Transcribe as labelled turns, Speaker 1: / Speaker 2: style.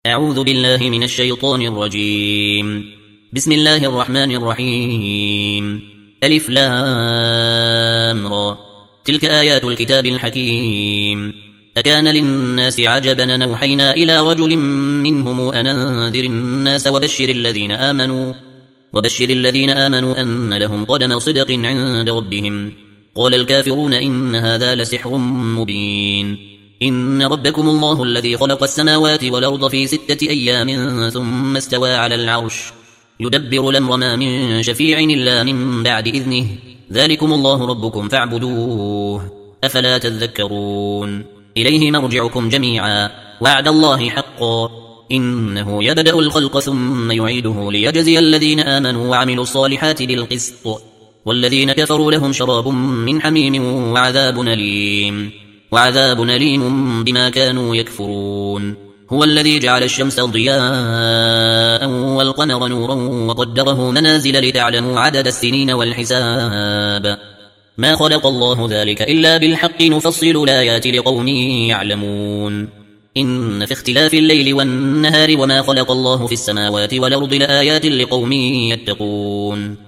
Speaker 1: أعوذ بالله من الشيطان الرجيم. بسم الله الرحمن الرحيم. ألف لام را. تلك آيات الكتاب الحكيم. أكان للناس عجبا نوحينا إلى رجل منهم أن أنذر الناس وبشر الذين آمنوا أن لهم قدم صدق عند ربهم. قال الكافرون إن هذا لسحر مبين. إن ربكم الله الذي خلق السماوات والأرض في 6 أيام ثم استوى على العرش يدبر الأمر ما من شفيع إلا من بعد إذنه ذلكم الله ربكم فاعبدوه أفلا تذكرون. إليه مرجعكم جميعا وعد الله حقا إنه يبدأ الخلق ثم يعيده ليجزي الذين آمنوا وعملوا الصالحات بالقسط والذين كفروا لهم شراب من حميم وعذاب أليم بما كانوا يكفرون. هو الذي جعل الشمس ضياء والقمر نورا وقدره منازل لتعلموا عدد السنين والحساب ما خلق الله ذلك إلا بالحق نفصل الآيات لقوم يعلمون. إن في اختلاف الليل والنهار وما خلق الله في السماوات والأرض لآيات لقوم يتقون.